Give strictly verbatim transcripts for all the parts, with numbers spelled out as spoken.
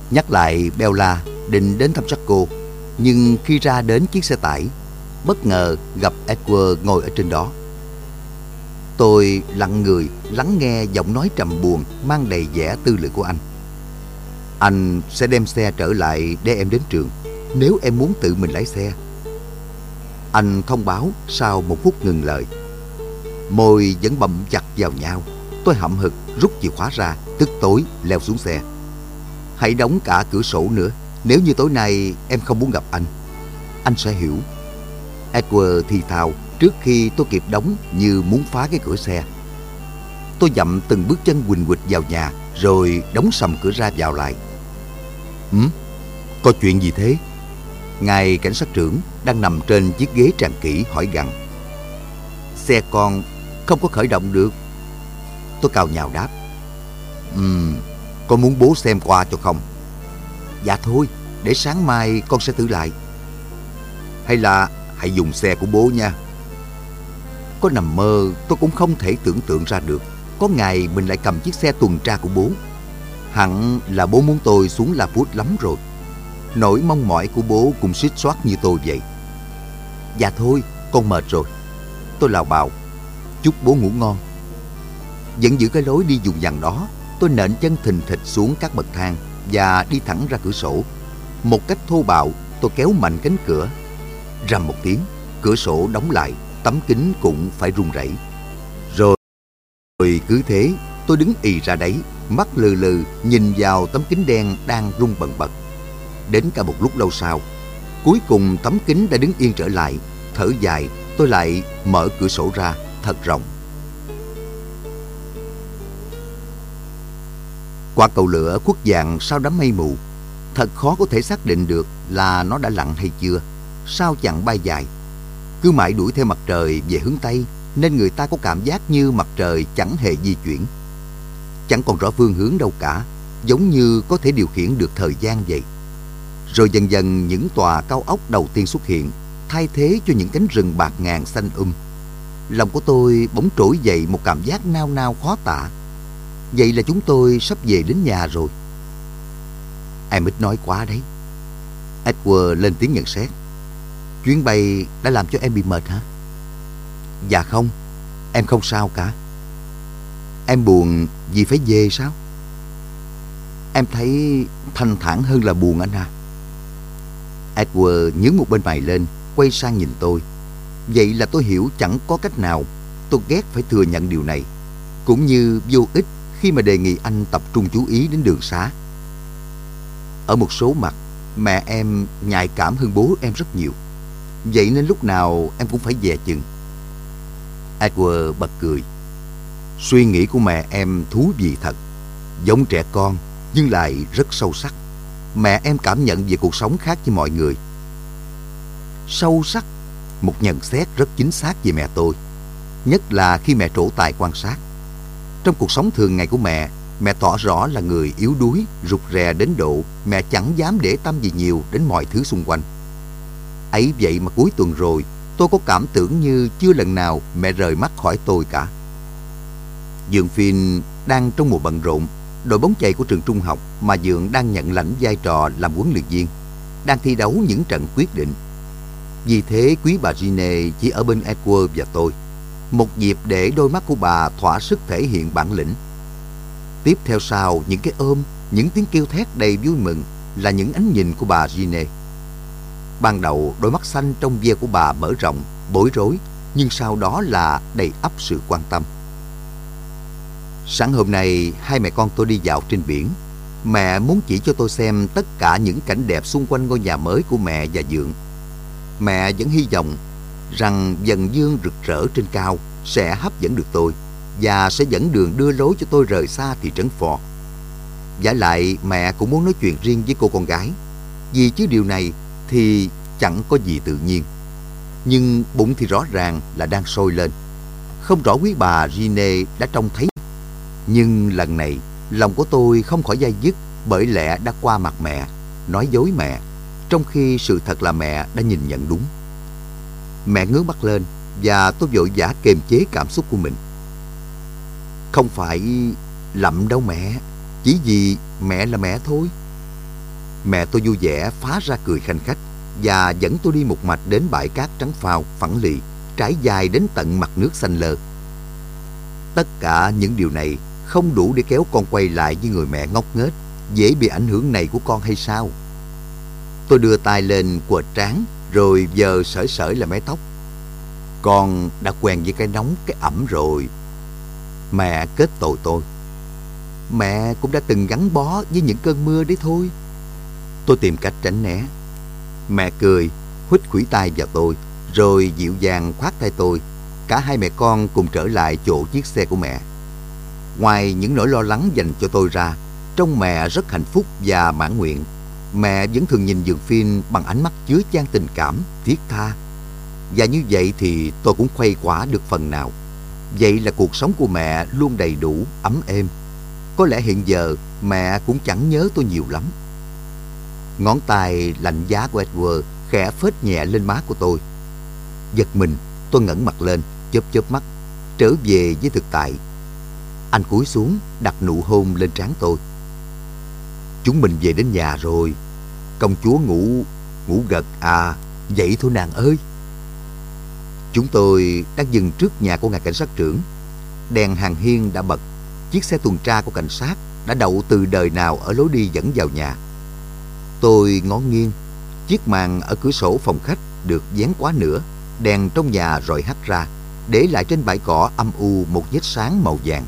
Nhắc lại Bella định đến thăm Jaco, nhưng khi ra đến chiếc xe tải, bất ngờ gặp Edward ngồi ở trên đó. Tôi lặng người lắng nghe giọng nói trầm buồn mang đầy vẻ tư lự của anh. Anh sẽ đem xe trở lại để em đến trường nếu em muốn tự mình lái xe, anh thông báo sau một phút ngừng lời. Môi vẫn bậm chặt vào nhau. Tôi hậm hực rút chìa khóa ra, tức tối leo xuống xe. Hãy đóng cả cửa sổ nữa. Nếu như tối nay em không muốn gặp anh, anh sẽ hiểu, Edward thì thào trước khi tôi kịp đóng như muốn phá cái cửa xe. Tôi dậm từng bước chân huỳnh huỵch vào nhà, rồi đóng sầm cửa ra vào lại. Hử? Có chuyện gì thế? Ngài cảnh sát trưởng đang nằm trên chiếc ghế tràn kỹ hỏi gặng. Xe con không có khởi động được. Tôi cào nhào đáp. Ừm, có muốn bố xem qua cho không? Dạ thôi, để sáng mai con sẽ thử lại. Hay là hãy dùng xe của bố nha. Có nằm mơ tôi cũng không thể tưởng tượng ra được có ngày mình lại cầm chiếc xe tuần tra của bố. Hẳn là bố muốn tôi xuống La Foot lắm rồi. Nỗi mong mỏi của bố cũng suýt soát như tôi vậy. Dạ thôi, con mệt rồi. Tôi lào bào. Chúc bố ngủ ngon. Vẫn giữ cái lối đi vùng vằng đó, tôi nện chân thình thịch xuống các bậc thang và đi thẳng ra cửa sổ. Một cách thô bạo, tôi kéo mạnh cánh cửa. Rầm một tiếng, cửa sổ đóng lại, tấm kính cũng phải rung rẩy. Rồi, rồi cứ thế, tôi đứng ì ra đấy, mắt lừ lừ nhìn vào tấm kính đen đang rung bần bật. Đến cả một lúc lâu sau, cuối cùng tấm kính đã đứng yên trở lại. Thở dài, tôi lại mở cửa sổ ra thật rộng. Quả cầu lửa khuất dạng sau đám mây mù. Thật khó có thể xác định được là nó đã lặn hay chưa. Sao chẳng bay dài. Cứ mãi đuổi theo mặt trời về hướng Tây, nên người ta có cảm giác như mặt trời chẳng hề di chuyển. Chẳng còn rõ phương hướng đâu cả, giống như có thể điều khiển được thời gian vậy. Rồi dần dần những tòa cao ốc đầu tiên xuất hiện, thay thế cho những cánh rừng bạt ngàn xanh um. Lòng của tôi bỗng trỗi dậy một cảm giác nao nao khó tả. Vậy là chúng tôi sắp về đến nhà rồi. Em ít nói quá đấy. Edward lên tiếng nhận xét. Chuyến bay đã làm cho em bị mệt hả? Dạ không, em không sao cả. Em buồn vì phải về sao? Em thấy thanh thản hơn là buồn anh à. Edward nhướng một bên mày lên, quay sang nhìn tôi. Vậy là tôi hiểu chẳng có cách nào. Tôi ghét phải thừa nhận điều này, cũng như vô ích khi mà đề nghị anh tập trung chú ý đến đường xá. Ở một số mặt, mẹ em nhạy cảm hơn bố em rất nhiều. Vậy nên lúc nào em cũng phải dè chừng. Edward bật cười. Suy nghĩ của mẹ em thú vị thật. Giống trẻ con nhưng lại rất sâu sắc. Mẹ em cảm nhận về cuộc sống khác với mọi người. Sâu sắc, một nhận xét rất chính xác về mẹ tôi. Nhất là khi mẹ trổ tài quan sát. Trong cuộc sống thường ngày của mẹ, mẹ tỏ rõ là người yếu đuối, rụt rè đến độ mẹ chẳng dám để tâm gì nhiều đến mọi thứ xung quanh. Ấy vậy mà cuối tuần rồi, tôi có cảm tưởng như chưa lần nào mẹ rời mắt khỏi tôi cả. Dượng Phin đang trong mùa bận rộn. Đội bóng chày của trường trung học mà Dượng đang nhận lãnh vai trò làm huấn luyện viên đang thi đấu những trận quyết định. Vì thế quý bà Gine chỉ ở bên Edward và tôi, một dịp để đôi mắt của bà thỏa sức thể hiện bản lĩnh. Tiếp theo sau những cái ôm, những tiếng kêu thét đầy vui mừng là những ánh nhìn của bà Gine. Ban đầu đôi mắt xanh trong ve của bà mở rộng, bối rối, nhưng sau đó là đầy ắp sự quan tâm. Sáng hôm nay, hai mẹ con tôi đi dạo trên biển. Mẹ muốn chỉ cho tôi xem tất cả những cảnh đẹp xung quanh ngôi nhà mới của mẹ và Dượng. Mẹ vẫn hy vọng rằng dần dương rực rỡ trên cao sẽ hấp dẫn được tôi và sẽ dẫn đường đưa lối cho tôi rời xa thị trấn Ford. Vả lại mẹ cũng muốn nói chuyện riêng với cô con gái. Vì chứ điều này thì chẳng có gì tự nhiên. Nhưng bụng thì rõ ràng là đang sôi lên. Không rõ quý bà Gine đã trông thấy. Nhưng lần này lòng của tôi không khỏi day dứt, bởi lẽ đã qua mặt mẹ, nói dối mẹ, trong khi sự thật là mẹ đã nhìn nhận đúng. Mẹ ngước mắt lên và tôi vội vã kiềm chế cảm xúc của mình. Không phải lậm đâu mẹ, chỉ vì mẹ là mẹ thôi. Mẹ tôi vui vẻ phá ra cười khanh khách và dẫn tôi đi một mạch đến bãi cát trắng phao phẳng lì, trải dài đến tận mặt nước xanh lơ. Tất cả những điều này không đủ để kéo con quay lại với người mẹ ngốc nghếch, dễ bị ảnh hưởng này của con hay sao? Tôi đưa tay lên quệt trán rồi vờ sởi sởi là mái tóc. Con đã quen với cái nóng, cái ẩm rồi. Mẹ kết tội tôi. Mẹ cũng đã từng gắn bó với những cơn mưa đấy thôi. Tôi tìm cách tránh né. Mẹ cười, huých khuỷu tay vào tôi, rồi dịu dàng khoác tay tôi. Cả hai mẹ con cùng trở lại chỗ chiếc xe của mẹ. Ngoài những nỗi lo lắng dành cho tôi ra, trông mẹ rất hạnh phúc và mãn nguyện. Mẹ vẫn thường nhìn giường phim bằng ánh mắt chứa chan tình cảm, thiết tha. Và như vậy thì tôi cũng khuây khỏa được phần nào. Vậy là cuộc sống của mẹ luôn đầy đủ, ấm êm. Có lẽ hiện giờ mẹ cũng chẳng nhớ tôi nhiều lắm. Ngón tay lạnh giá của Edward khẽ phết nhẹ lên má của tôi. Giật mình, tôi ngẩng mặt lên, chớp chớp mắt, trở về với thực tại. Anh cúi xuống, đặt nụ hôn lên trán tôi. Chúng mình về đến nhà rồi. Công chúa ngủ, ngủ gật à, vậy thôi nàng ơi. Chúng tôi đang dừng trước nhà của ngài cảnh sát trưởng. Đèn hàng hiên đã bật. Chiếc xe tuần tra của cảnh sát đã đậu từ đời nào ở lối đi dẫn vào nhà. Tôi ngó nghiêng. Chiếc màn ở cửa sổ phòng khách được dán quá nửa. Đèn trong nhà rọi hắt ra, để lại trên bãi cỏ âm u một vết sáng màu vàng.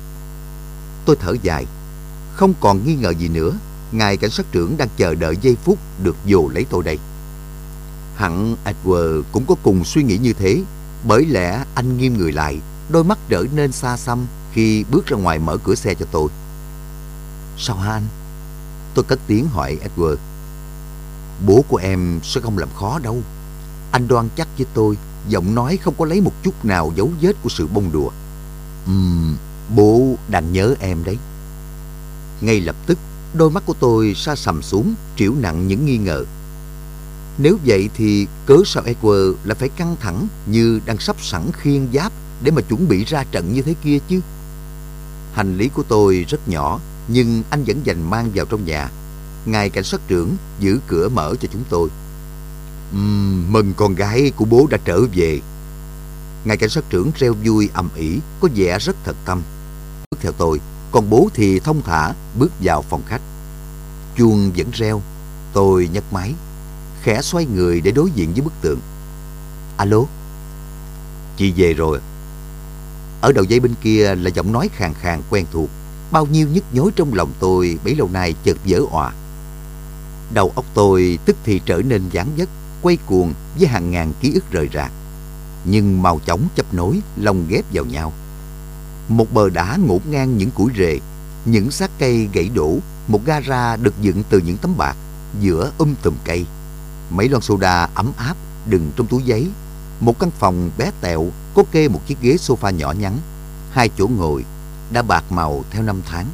Tôi thở dài. Không còn nghi ngờ gì nữa, ngài cảnh sát trưởng đang chờ đợi giây phút được vồ lấy tôi đây. Hẳn Edward cũng có cùng suy nghĩ như thế, bởi lẽ anh nghiêm người lại, đôi mắt trở nên xa xăm khi bước ra ngoài mở cửa xe cho tôi. Sao hả anh? Tôi cất tiếng hỏi Edward. Bố của em sẽ không làm khó đâu. Anh đoan chắc với tôi, giọng nói không có lấy một chút nào dấu vết của sự bông đùa. Ừm, bố đang nhớ em đấy. Ngay lập tức, đôi mắt của tôi sa sầm xuống, trĩu nặng những nghi ngờ. Nếu vậy thì cớ sao Edward lại phải căng thẳng như đang sắp sẵn khiên giáp để mà chuẩn bị ra trận như thế kia chứ? Hành lý của tôi rất nhỏ, nhưng anh vẫn dành mang vào trong nhà. Ngài cảnh sát trưởng giữ cửa mở cho chúng tôi. Uhm, mừng con gái của bố đã trở về. Ngài cảnh sát trưởng reo vui ầm ĩ, có vẻ rất thật tâm. Bước theo tôi, còn bố thì thong thả bước vào phòng khách. Chuông vẫn reo. Tôi nhấc máy, khẽ xoay người để đối diện với bức tượng. Alo? Chị về rồi. Ở đầu dây bên kia là giọng nói khàn khàn quen thuộc. Bao nhiêu nhức nhối trong lòng tôi bấy lâu nay chợt vỡ òa. Đầu óc tôi tức thì trở nên dán dứt, quay cuồng với hàng ngàn ký ức rời rạc, nhưng mau chóng chấp nối, lồng ghép vào nhau. Một bờ đá ngổn ngang những củi rề, những xác cây gãy đổ, một gara được dựng từ những tấm bạc, giữa um tùm cây. Mấy lon soda ấm áp đựng trong túi giấy. Một căn phòng bé tẹo có kê một chiếc ghế sofa nhỏ nhắn, hai chỗ ngồi đã bạc màu theo năm tháng.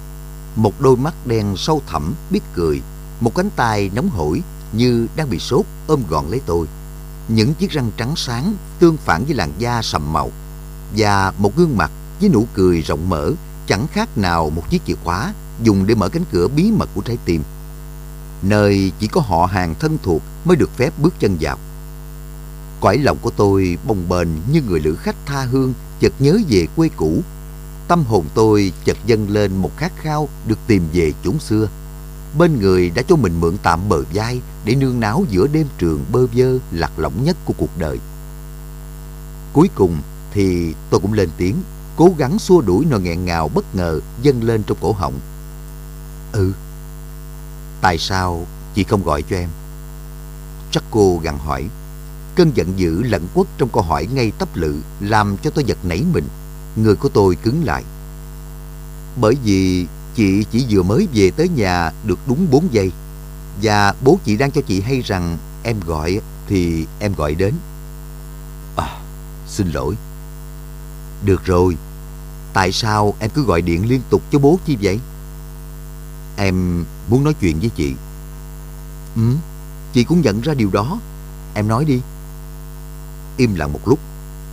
Một đôi mắt đen sâu thẳm biết cười, một cánh tay nóng hổi như đang bị sốt ôm gọn lấy tôi. Những chiếc răng trắng sáng tương phản với làn da sậm màu, và một gương mặt với nụ cười rộng mở, chẳng khác nào một chiếc chìa khóa dùng để mở cánh cửa bí mật của trái tim, nơi chỉ có họ hàng thân thuộc mới được phép bước chân vào. Cõi lòng của tôi bồng bềnh như người lữ khách tha hương chợt nhớ về quê cũ. Tâm hồn tôi chợt dâng lên một khát khao được tìm về chốn xưa, bên người đã cho mình mượn tạm bờ vai để nương náu giữa đêm trường bơ vơ lạc lõng nhất của cuộc đời. Cuối cùng thì tôi cũng lên tiếng, cố gắng xua đuổi nỗi nghẹn ngào bất ngờ dâng lên trong cổ họng. Ừ. Tại sao chị không gọi cho em? Chắc cô gằn hỏi. Cơn giận dữ lẫn quất trong câu hỏi ngay tấp lự làm cho tôi giật nảy mình. Người của tôi cứng lại. Bởi vì chị chỉ vừa mới về tới nhà được đúng bốn giây, và bố chị đang cho chị hay rằng em gọi thì em gọi đến. À, xin lỗi. Được rồi, tại sao em cứ gọi điện liên tục cho bố chi vậy? Em muốn nói chuyện với chị. Ừ, chị cũng nhận ra điều đó. Em nói đi. Im lặng một lúc.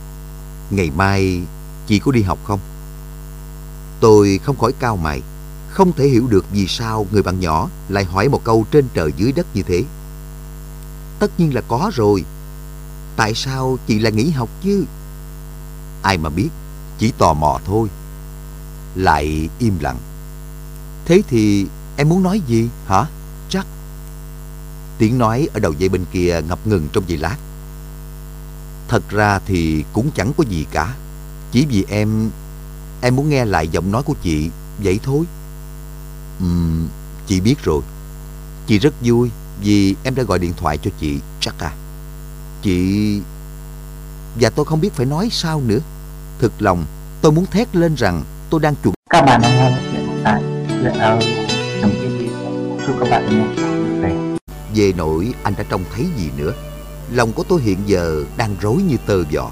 Ngày mai chị có đi học không? Tôi không khỏi cau mày. không thể hiểu được vì sao người bạn nhỏ lại hỏi một câu trên trời dưới đất như thế. Tất nhiên là có rồi. Tại sao chị lại nghỉ học chứ? Ai mà biết, chỉ tò mò thôi. Lại im lặng. Thế thì em muốn nói gì hả, Jack? Tiếng nói ở đầu dây bên kia ngập ngừng trong giây lát. Thật ra thì cũng chẳng có gì cả. Chỉ vì em Em muốn nghe lại giọng nói của chị, vậy thôi. Ừm, chị biết rồi. Chị rất vui vì em đã gọi điện thoại cho chị, Jack à. Chị... Và tôi không biết phải nói sao nữa. Thực lòng, tôi muốn thét lên rằng tôi đang chuột. Các bạn đang nghe chuyện tại chuyện ở trong cái chúc các bạn nghe vui vẻ. Về nỗi anh đã trông thấy gì nữa. Lòng của tôi hiện giờ đang rối như tơ vò.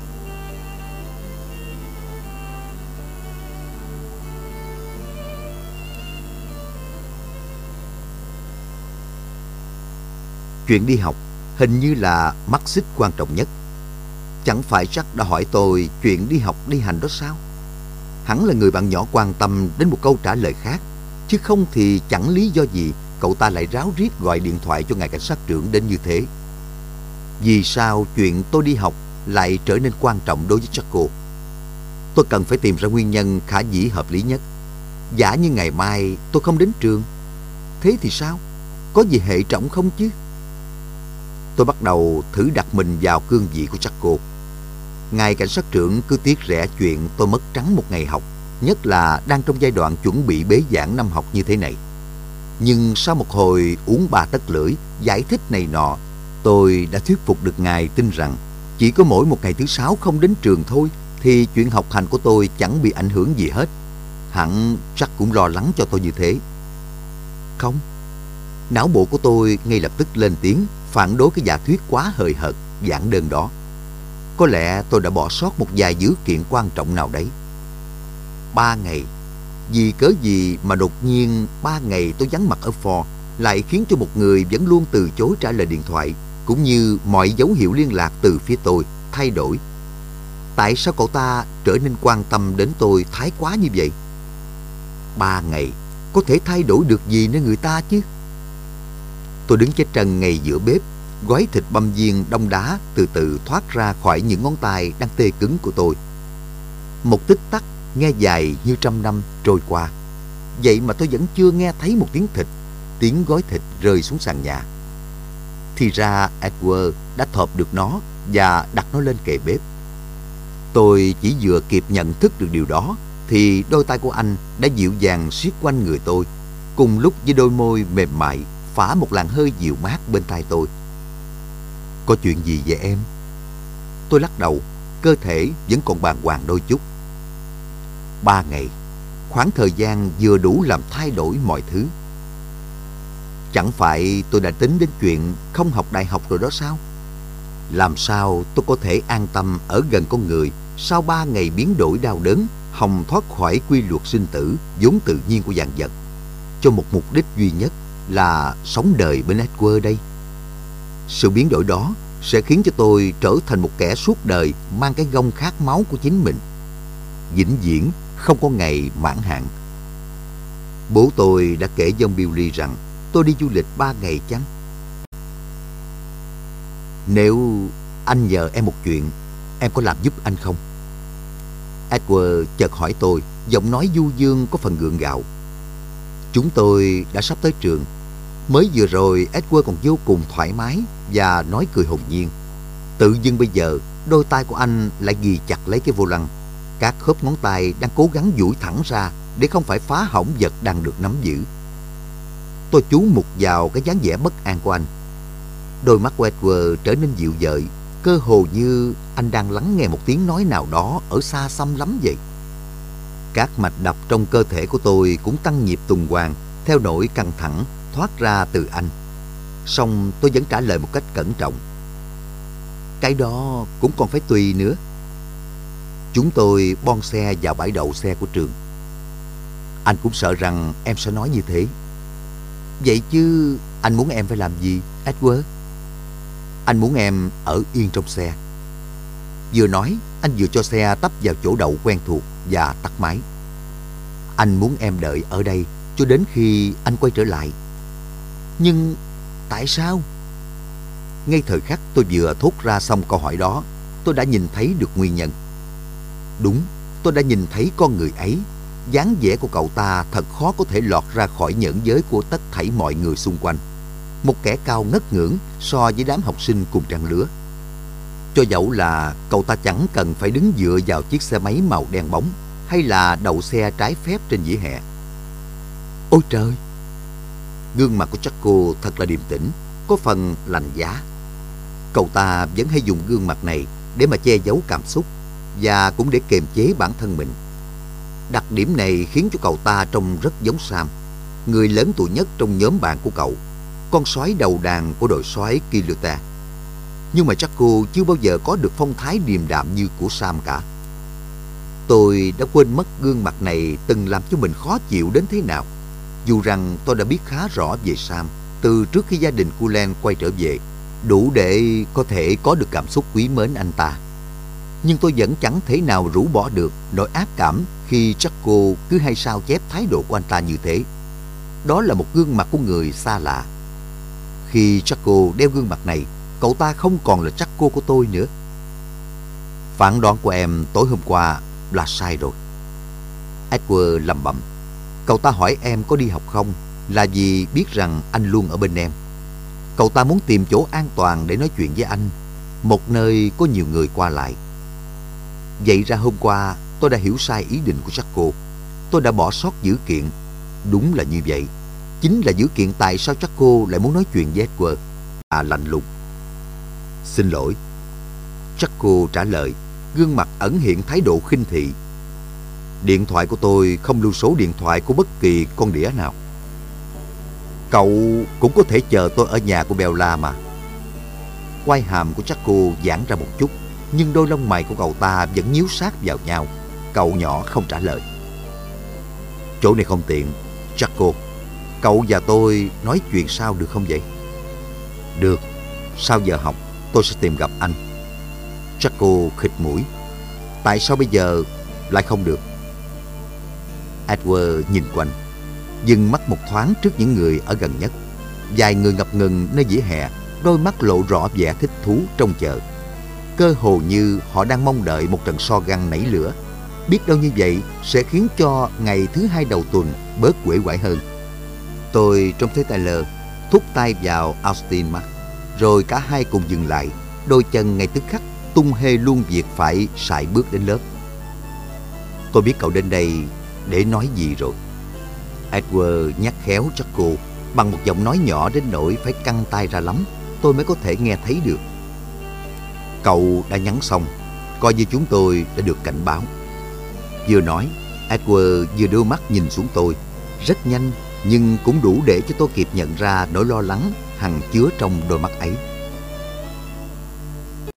Chuyện đi học hình như là mắt xích quan trọng nhất. Chẳng phải Jack đã hỏi tôi chuyện đi học đi hành đó sao? Hẳn là người bạn nhỏ quan tâm đến một câu trả lời khác, chứ không thì chẳng lý do gì cậu ta lại ráo riết gọi điện thoại cho ngài cảnh sát trưởng đến như thế. Vì sao chuyện tôi đi học lại trở nên quan trọng đối với Jaco? Tôi cần phải tìm ra nguyên nhân khả dĩ hợp lý nhất. Giả như ngày mai tôi không đến trường, thế thì sao? Có gì hệ trọng không chứ? Tôi bắt đầu thử đặt mình vào cương vị của Jaco. Ngài cảnh sát trưởng cứ tiếc rẻ chuyện tôi mất trắng một ngày học, nhất là đang trong giai đoạn chuẩn bị bế giảng năm học như thế này. Nhưng sau một hồi uống ba tấc lưỡi, giải thích này nọ, tôi đã thuyết phục được ngài tin rằng chỉ có mỗi một ngày thứ sáu không đến trường thôi thì chuyện học hành của tôi chẳng bị ảnh hưởng gì hết. Hẳn chắc cũng lo lắng cho tôi như thế. Không, não bộ của tôi ngay lập tức lên tiếng phản đối cái giả thuyết quá hời hợt, giản đơn đó. Có lẽ tôi đã bỏ sót một vài dữ kiện quan trọng nào đấy. Ba ngày, vì cớ gì mà đột nhiên ba ngày tôi vắng mặt ở Ford lại khiến cho một người vẫn luôn từ chối trả lời điện thoại, cũng như mọi dấu hiệu liên lạc từ phía tôi thay đổi. Tại sao cậu ta trở nên quan tâm đến tôi thái quá như vậy? Ba ngày có thể thay đổi được gì nơi người ta chứ? Tôi đứng chết trần ngay giữa bếp, gói thịt băm viên đông đá từ từ thoát ra khỏi những ngón tay đang tê cứng của tôi. Một tích tắc nghe dài như trăm năm trôi qua. Vậy mà tôi vẫn chưa nghe thấy một tiếng thịt, tiếng gói thịt rơi xuống sàn nhà. Thì ra Edward đã thọp được nó và đặt nó lên kệ bếp. Tôi chỉ vừa kịp nhận thức được điều đó thì đôi tay của anh đã dịu dàng siết quanh người tôi, cùng lúc với đôi môi mềm mại phả một làn hơi dịu mát bên tai tôi. Có chuyện gì vậy em? Tôi lắc đầu, cơ thể vẫn còn bàng hoàng đôi chút. Ba ngày, khoảng thời gian vừa đủ làm thay đổi mọi thứ. Chẳng phải tôi đã tính đến chuyện không học đại học rồi đó sao? Làm sao tôi có thể an tâm ở gần con người sau ba ngày biến đổi đau đớn, hòng thoát khỏi quy luật sinh tử vốn tự nhiên của vạn vật, cho một mục đích duy nhất là sống đời bên Edward đây? Sự biến đổi đó sẽ khiến cho tôi trở thành một kẻ suốt đời mang cái gông khát máu của chính mình, vĩnh viễn không có ngày mãn hạn. Bố tôi đã kể với ông Billy rằng tôi đi du lịch ba ngày chăng? Nếu anh nhờ em một chuyện, em có làm giúp anh không? Edward chợt hỏi tôi, giọng nói du dương có phần gượng gạo. Chúng tôi đã sắp tới trường. Mới vừa rồi Edward còn vô cùng thoải mái và nói cười hồn nhiên. Tự dưng bây giờ đôi tay của anh lại ghì chặt lấy cái vô lăng. Các khớp ngón tay đang cố gắng duỗi thẳng ra để không phải phá hỏng vật đang được nắm giữ. Tôi chú mục vào cái dáng vẻ bất an của anh. Đôi mắt của Edward trở nên dịu dợi, cơ hồ như anh đang lắng nghe một tiếng nói nào đó ở xa xăm lắm vậy. Các mạch đập trong cơ thể của tôi cũng tăng nhịp tuần hoàn theo nỗi căng thẳng thoát ra từ anh. Song tôi vẫn trả lời một cách cẩn trọng. Cái đó cũng còn phải tùy nữa. Chúng tôi bon xe vào bãi đậu xe của trường. Anh cũng sợ rằng em sẽ nói như thế. Vậy chứ anh muốn em phải làm gì, Edward? Anh muốn em ở yên trong xe. Vừa nói, anh vừa cho xe tấp vào chỗ đậu quen thuộc và tắt máy. Anh muốn em đợi ở đây cho đến khi anh quay trở lại. Nhưng tại sao? Ngay thời khắc tôi vừa thốt ra xong câu hỏi đó, tôi đã nhìn thấy được nguyên nhân. Đúng, tôi đã nhìn thấy con người ấy. Dáng vẻ của cậu ta thật khó có thể lọt ra khỏi nhẫn giới của tất thảy mọi người xung quanh. Một kẻ cao ngất ngưỡng so với đám học sinh cùng trang lứa. Cho dẫu là cậu ta chẳng cần phải đứng dựa vào chiếc xe máy màu đen bóng, hay là đậu xe trái phép trên vỉa hè. Ôi trời! Gương mặt của Jaco thật là điềm tĩnh, có phần lạnh giá. Cậu ta vẫn hay dùng gương mặt này để mà che giấu cảm xúc, và cũng để kiềm chế bản thân mình. Đặc điểm này khiến cho cậu ta trông rất giống Sam, người lớn tuổi nhất trong nhóm bạn của cậu, con sói đầu đàn của đội sói Kiluta. Nhưng mà Jaco chưa bao giờ có được phong thái điềm đạm như của Sam cả. Tôi đã quên mất gương mặt này từng làm cho mình khó chịu đến thế nào. Dù rằng tôi đã biết khá rõ về Sam từ trước khi gia đình Cullen quay trở về, đủ để có thể có được cảm xúc quý mến anh ta. Nhưng tôi vẫn chẳng thể nào rũ bỏ được nỗi ác cảm khi Jaco cứ hay sao chép thái độ của anh ta như thế. Đó là một gương mặt của người xa lạ. Khi Jaco đeo gương mặt này, cậu ta không còn là Jaco của tôi nữa. Phán đoán của em tối hôm qua là sai rồi. Edward lẩm bẩm. Cậu ta hỏi em có đi học không là vì biết rằng anh luôn ở bên em. Cậu ta muốn tìm chỗ an toàn để nói chuyện với anh, một nơi có nhiều người qua lại. Vậy ra hôm qua tôi đã hiểu sai ý định của Jaco. Tôi đã bỏ sót dữ kiện. Đúng là như vậy. Chính là dữ kiện tại sao Jaco lại muốn nói chuyện với Edward. À, lạnh lùng. Xin lỗi. Jaco trả lời, gương mặt ẩn hiện thái độ khinh thị. Điện thoại của tôi không lưu số điện thoại của bất kỳ con đĩa nào. Cậu cũng có thể chờ tôi ở nhà của Bella mà. Quai hàm của Jaco giãn ra một chút, nhưng đôi lông mày của cậu ta vẫn nhíu sát vào nhau. Cậu nhỏ không trả lời. Chỗ này không tiện. Jaco, cậu và tôi nói chuyện sau được không vậy? Được. Sau giờ học tôi sẽ tìm gặp anh. Jaco khịt mũi. Tại sao bây giờ lại không được? Edward nhìn quanh, dừng mắt một thoáng trước những người ở gần nhất. Vài người ngập ngừng nơi vỉa hè, đôi mắt lộ rõ vẻ thích thú trông chờ. Cơ hồ như họ đang mong đợi một trận so găng nảy lửa. Biết đâu như vậy sẽ khiến cho ngày thứ hai đầu tuần bớt uể oải hơn. Tôi trông thấy Tyler thúc tay vào Austin mắt, rồi cả hai cùng dừng lại. Đôi chân ngay tức khắc tung hê luôn việc phải sải bước đến lớp. Tôi biết cậu đến đây để nói gì rồi. Edward nhắc khéo Jaco bằng một giọng nói nhỏ đến nỗi phải căng tai ra lắm tôi mới có thể nghe thấy được. Cậu đã nhắn xong, coi như chúng tôi đã được cảnh báo. Vừa nói, Edward vừa đưa mắt nhìn xuống tôi, rất nhanh nhưng cũng đủ để cho tôi kịp nhận ra nỗi lo lắng hằn chứa trong đôi mắt ấy.